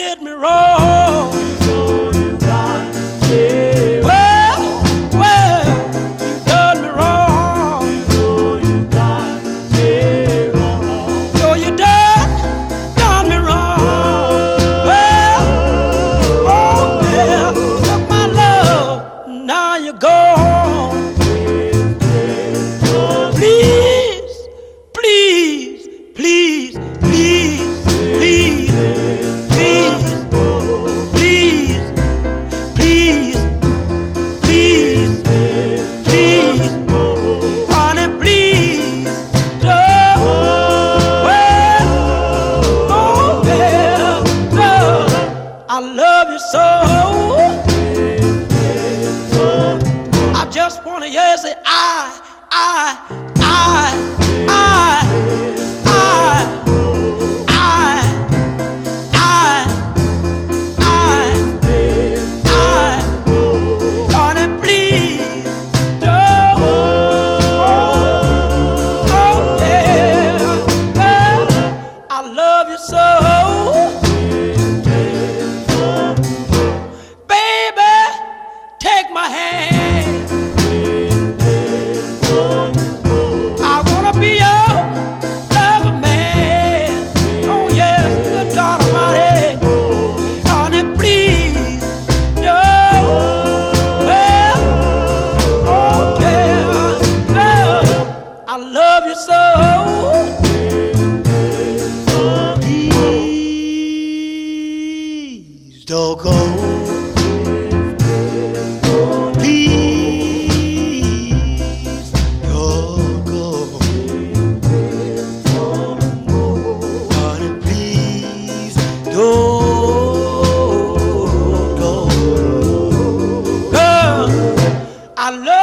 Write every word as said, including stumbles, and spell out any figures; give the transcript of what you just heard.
did me wrong. Well, well, you done me wrong. So you done, done me wrong. Well, oh yeah, took my love, now you're gone. Please, please, please, please, please, please, please, please, please, please, honey, please, don't. Well, oh yeah, love, I love you so. I just wanna hear you say I, I, I, I, I, I, I, I, I, honey, please, don't. Oh yeah, well, I love you so. Baby, take my hand. I wanna be your lover man. Oh yes, good God Almighty, honey, please, don't. Well, oh yeah, well, I love you so. Please don't go. Please don't go. Honey, please don't go. Girl, I love